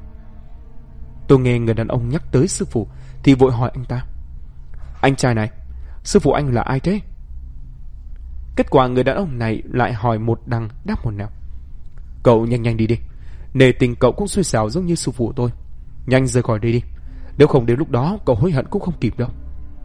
Tôi nghe người đàn ông nhắc tới sư phụ thì vội hỏi anh ta. Anh trai này, sư phụ anh là ai thế? Kết quả người đàn ông này lại hỏi một đằng đáp một nẻo. Cậu nhanh nhanh đi đi. Nề tình cậu cũng xui xẻo giống như sư phụ tôi. Nhanh rời khỏi đây đi. Nếu không đến lúc đó cậu hối hận cũng không kịp đâu.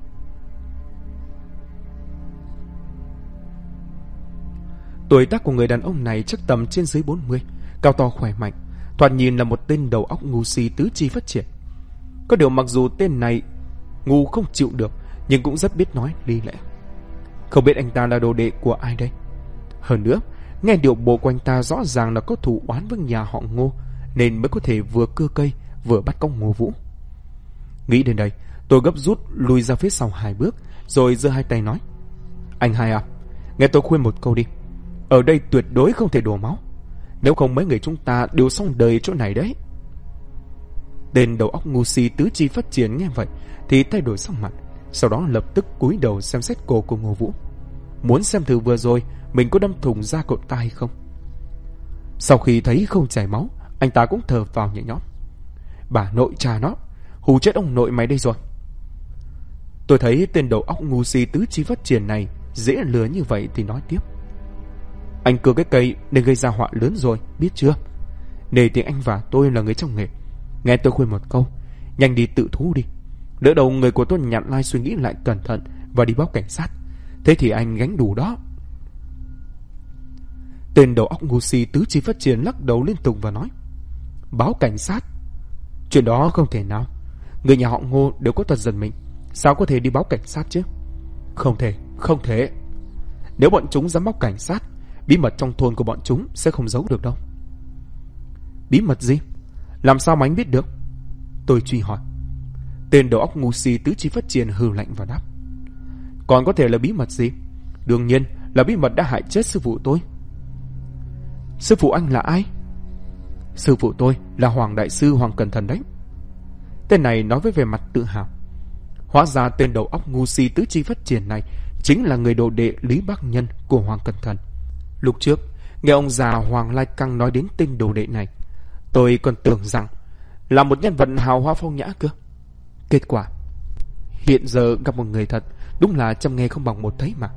Tuổi tác của người đàn ông này chắc tầm trên dưới 40, cao to khỏe mạnh, thoạt nhìn là một tên đầu óc ngu si tứ chi phát triển. Có điều mặc dù tên này ngu không chịu được, nhưng cũng rất biết nói lý lẽ. Không biết anh ta là đồ đệ của ai đây? Hơn nữa, nghe điệu bộ của anh ta rõ ràng là có thù oán với nhà họ Ngô, nên mới có thể vừa cưa cây vừa bắt cóc Ngô Vũ. Nghĩ đến đây, tôi gấp rút lùi ra phía sau 2 bước, rồi giơ 2 tay nói. Anh hai à, nghe tôi khuyên một câu đi. Ở đây tuyệt đối không thể đổ máu, nếu không mấy người chúng ta đều xong đời chỗ này đấy. Tên đầu óc ngu si tứ chi phát triển nghe vậy thì thay đổi sắc mặt, sau đó lập tức cúi đầu xem xét cổ của Ngô Vũ, muốn xem thử vừa rồi mình có đâm thủng da cậu ta hay không. Sau khi thấy không chảy máu, anh ta cũng thở vào nhẹ nhõm. Bà nội cha nó, hù chết ông nội mày đây rồi. Tôi thấy tên đầu óc ngu si tứ chi phát triển này dễ lừa như vậy thì nói tiếp. Anh cưa cái cây nên gây ra họa lớn rồi, biết chưa? Nề tiếng anh và tôi là người trong nghề, nghe tôi khuyên một câu, nhanh đi tự thú đi. Đỡ đầu người của tôi Nhạn Lai suy nghĩ lại cẩn thận và đi báo cảnh sát. Thế thì anh gánh đủ đó. Tên đầu óc ngu si tứ chi phát triển lắc đầu liên tục và nói. Báo cảnh sát? Chuyện đó không thể nào. Người nhà họ Ngô đều có tật giật mình, sao có thể đi báo cảnh sát chứ? Không thể, không thể. Nếu bọn chúng dám báo cảnh sát, bí mật trong thôn của bọn chúng sẽ không giấu được đâu. Bí mật gì? Làm sao mà anh biết được? Tôi truy hỏi. Tên đầu óc ngu si tứ chi phát triển hừ lạnh và đáp. Còn có thể là bí mật gì? Đương nhiên là bí mật đã hại chết sư phụ tôi. Sư phụ anh là ai? Sư phụ tôi là Hoàng Đại Sư Hoàng Cẩn Thần đấy. Tên này nói với vẻ mặt tự hào. Hóa ra tên đầu óc ngu si tứ chi phát triển này chính là người đồ đệ Lý Bác Nhân của Hoàng Cẩn Thần. Lúc trước nghe ông già Hoàng Lai Căng nói đến tên đồ đệ này, tôi còn tưởng rằng là một nhân vật hào hoa phong nhã cơ. Kết quả hiện giờ gặp một người thật, đúng là trăm nghe không bằng một thấy mà.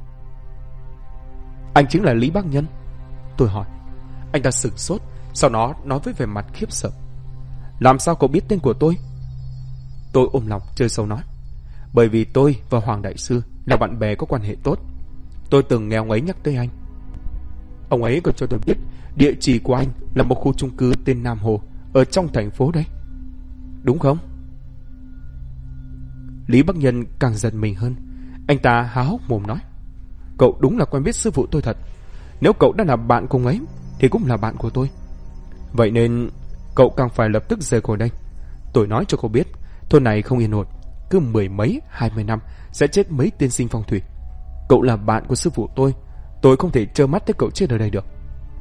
Anh chính là Lý Bác Nhân? Tôi hỏi. Anh ta sửng sốt, sau đó nói với vẻ mặt khiếp sợ. Làm sao cậu biết tên của tôi? Tôi ôm lòng chơi xấu nói. Bởi vì tôi và Hoàng Đại Sư là bạn bè có quan hệ tốt. Tôi từng nghe ông ấy nhắc tới anh. Ông ấy còn cho tôi biết địa chỉ của anh là một khu chung cư tên Nam Hồ, ở trong thành phố đấy. Đúng không? Lý Bắc Nhân càng giận mình hơn. Anh ta há hốc mồm nói. Cậu đúng là quen biết sư phụ tôi thật. Nếu cậu đã là bạn cùng ấy thì cũng là bạn của tôi. Vậy nên cậu càng phải lập tức rời khỏi đây. Tôi nói cho cậu biết, thôn này không yên ổn, cứ 10 mấy 20 năm sẽ chết mấy tiên sinh phong thủy. Cậu là bạn của sư phụ tôi không thể trơ mắt thấy cậu chết ở đây được.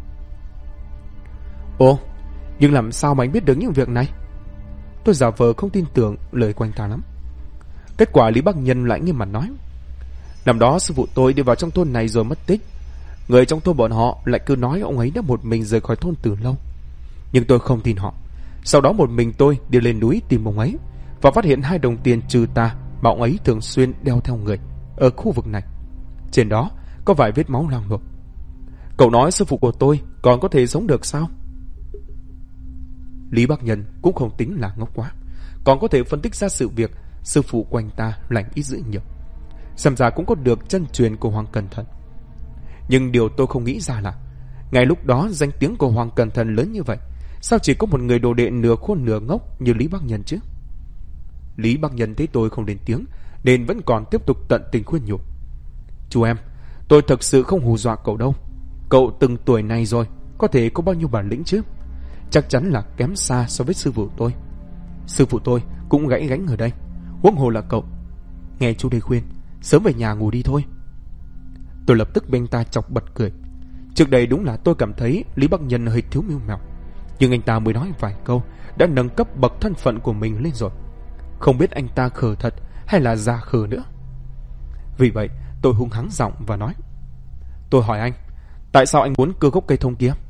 Ồ, nhưng làm sao mà anh biết được những việc này? Tôi giả vờ không tin tưởng lời của anh ta lắm. Kết quả Lý Bắc Nhân lại nghiêm mặt nói, năm đó sư phụ tôi đi vào trong thôn này rồi mất tích. Người trong thôn bọn họ lại cứ nói ông ấy đã một mình rời khỏi thôn từ lâu. Nhưng tôi không tin họ. Sau đó một mình tôi đi lên núi tìm ông ấy và phát hiện 2 đồng tiền trừ tà mà ông ấy thường xuyên đeo theo người ở khu vực này. Trên đó có vài vết máu loang lổ. Cậu nói sư phụ của tôi còn có thể sống được sao? Lý Bắc Nhân cũng không tính là ngốc quá, còn có thể phân tích ra sự việc sư phụ của anh ta lành ít dữ nhiều. Xem ra cũng có được chân truyền của Hoàng Cẩn Thận. Nhưng điều tôi không nghĩ ra là ngay lúc đó danh tiếng của Hoàng Cẩn Thận lớn như vậy, sao chỉ có một người đồ đệ nửa khôn nửa ngốc như Lý Bắc Nhân chứ? Lý Bắc Nhân thấy tôi không lên tiếng nên vẫn còn tiếp tục tận tình khuyên nhủ. Chú em, tôi thực sự không hù dọa cậu đâu. Cậu từng tuổi này rồi, có thể có bao nhiêu bản lĩnh chứ? Chắc chắn là kém xa so với sư phụ tôi. Sư phụ tôi cũng gãy gánh ở đây, huống hồ là cậu. Nghe chú đây khuyên, sớm về nhà ngủ đi thôi. Tôi lập tức bên ta chọc bật cười. Trước đây đúng là tôi cảm thấy Lý Bắc Nhân hơi thiếu mưu mẹo, nhưng anh ta mới nói vài câu đã nâng cấp bậc thân phận của mình lên rồi. Không biết anh ta khờ thật hay là giả khờ nữa. Vì vậy tôi hung hăng giọng và nói, tôi hỏi anh, tại sao anh muốn cưa gốc cây thông kia?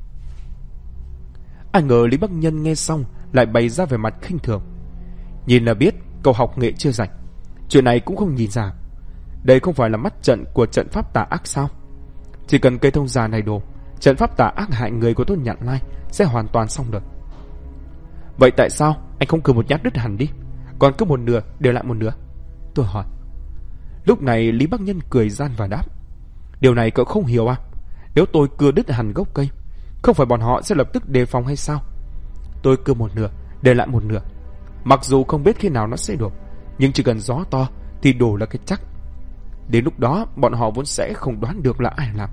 Ai ngờ Lý Bắc Nhân nghe xong lại bày ra vẻ mặt khinh thường. Nhìn là biết cậu học nghệ chưa rành, chuyện này cũng không nhìn ra. Đây không phải là mắt trận của trận pháp tà ác sao? Chỉ cần cây thông già này đổ, trận pháp tà ác hại người của thôn Nhạn Lai sẽ hoàn toàn xong rồi. Vậy tại sao anh không cưa một nhát đứt hẳn đi, còn cứ một nửa để lại một nửa? Tôi hỏi. Lúc này Lý Bắc Nhân cười gian và đáp, điều này cậu không hiểu à? Nếu tôi cưa đứt hẳn gốc cây, không phải bọn họ sẽ lập tức đề phòng hay sao? Tôi cưa một nửa để lại một nửa, mặc dù không biết khi nào nó sẽ đổ, nhưng chỉ cần gió to thì đổ là cái chắc. Đến lúc đó bọn họ vốn sẽ không đoán được là ai làm.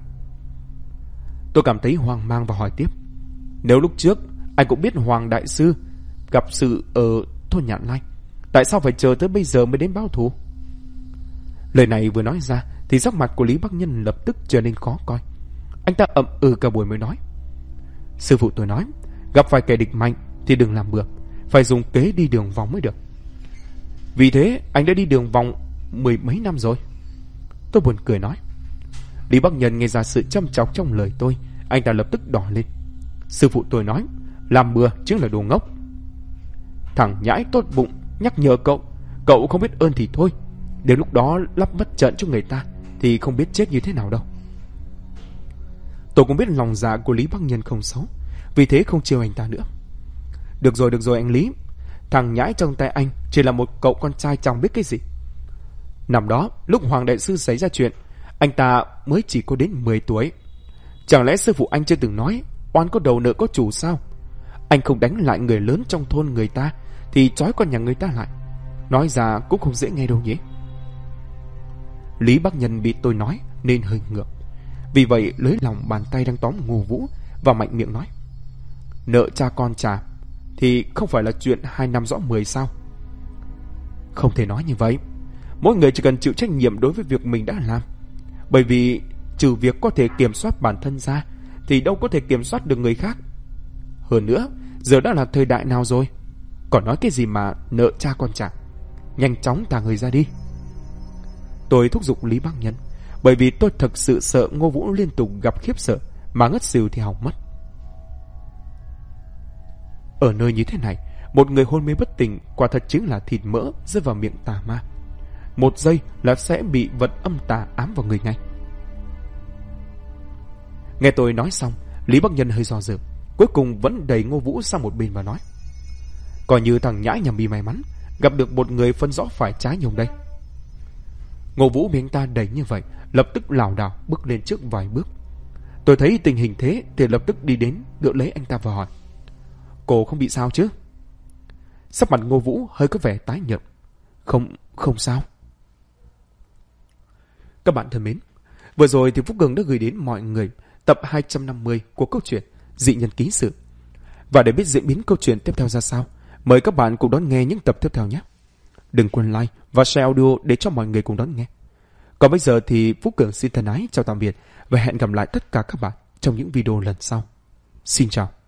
Tôi cảm thấy hoang mang và hỏi tiếp, nếu lúc trước anh cũng biết Hoàng đại sư gặp sự ở thôn Nhạn Lai, tại sao phải chờ tới bây giờ mới đến báo thù? Lời này vừa nói ra thì sắc mặt của Lý Bắc Nhân lập tức trở nên khó coi. Anh ta ậm ừ cả buổi mới nói, sư phụ tôi nói, gặp phải kẻ địch mạnh thì đừng làm bừa, phải dùng kế đi đường vòng mới được. Vì thế anh đã đi đường vòng 10 mấy năm rồi. Tôi buồn cười nói. Lý Bắc Nhân nghe ra sự châm chọc trong lời tôi, anh ta lập tức đỏ lên. Sư phụ tôi nói, làm bừa chính là đồ ngốc. Thằng nhãi tốt bụng nhắc nhở cậu không biết ơn thì thôi, đến lúc đó lắp mất trận cho người ta thì không biết chết như thế nào đâu. Tôi cũng biết lòng dạ của Lý Bắc Nhân không xấu, vì thế không trêu anh ta nữa. Được rồi anh Lý, thằng nhãi trong tay anh chỉ là một cậu con trai chẳng biết cái gì. Năm đó lúc Hoàng đại sư xảy ra chuyện, anh ta mới chỉ có đến 10 tuổi. Chẳng lẽ sư phụ anh chưa từng nói oan có đầu nợ có chủ sao? Anh không đánh lại người lớn trong thôn người ta thì trói con nhà người ta lại. Nói ra cũng không dễ nghe đâu nhỉ. Lý Bắc Nhân bị tôi nói nên hơi ngượng, vì vậy lấy lòng bàn tay đang tóm Ngô Vũ và mạnh miệng nói, nợ cha con trả thì không phải là chuyện 2 năm rõ 10 sao? Không thể nói như vậy. Mỗi người chỉ cần chịu trách nhiệm đối với việc mình đã làm. Bởi vì trừ việc có thể kiểm soát bản thân ra thì đâu có thể kiểm soát được người khác. Hơn nữa, giờ đã là thời đại nào rồi, còn nói cái gì mà nợ cha con trả. Nhanh chóng thả người ra đi. Tôi thúc giục Lý Bắc Nhân, bởi vì tôi thực sự sợ Ngô Vũ liên tục gặp khiếp sợ mà ngất xỉu thì hỏng mất. Ở nơi như thế này, một người hôn mê bất tỉnh quả thật chính là thịt mỡ rơi vào miệng tà ma. Một giây là sẽ bị vật âm tà ám vào người ngay. Nghe tôi nói xong, Lý Bắc Nhân hơi do dự, cuối cùng vẫn đẩy Ngô Vũ sang một bên và nói, coi như thằng nhãi nhà mi may mắn gặp được một người phân rõ phải trái nhung đây. Ngô Vũ bị anh ta đẩy như vậy, lập tức lảo đảo bước lên trước vài bước. Tôi thấy tình hình thế thì lập tức đi đến đỡ lấy anh ta và hỏi, cô không bị sao chứ? Sắc mặt Ngô Vũ hơi có vẻ tái nhợt. Không sao. Các bạn thân mến, vừa rồi thì Phúc Cường đã gửi đến mọi người tập 250 của câu chuyện dị nhân ký sự. Và để biết diễn biến câu chuyện tiếp theo ra sao, mời các bạn cùng đón nghe những tập tiếp theo nhé. Đừng quên like và share audio để cho mọi người cùng đón nghe. Còn bây giờ thì Phú Cường xin thân ái chào tạm biệt và hẹn gặp lại tất cả các bạn trong những video lần sau. Xin chào.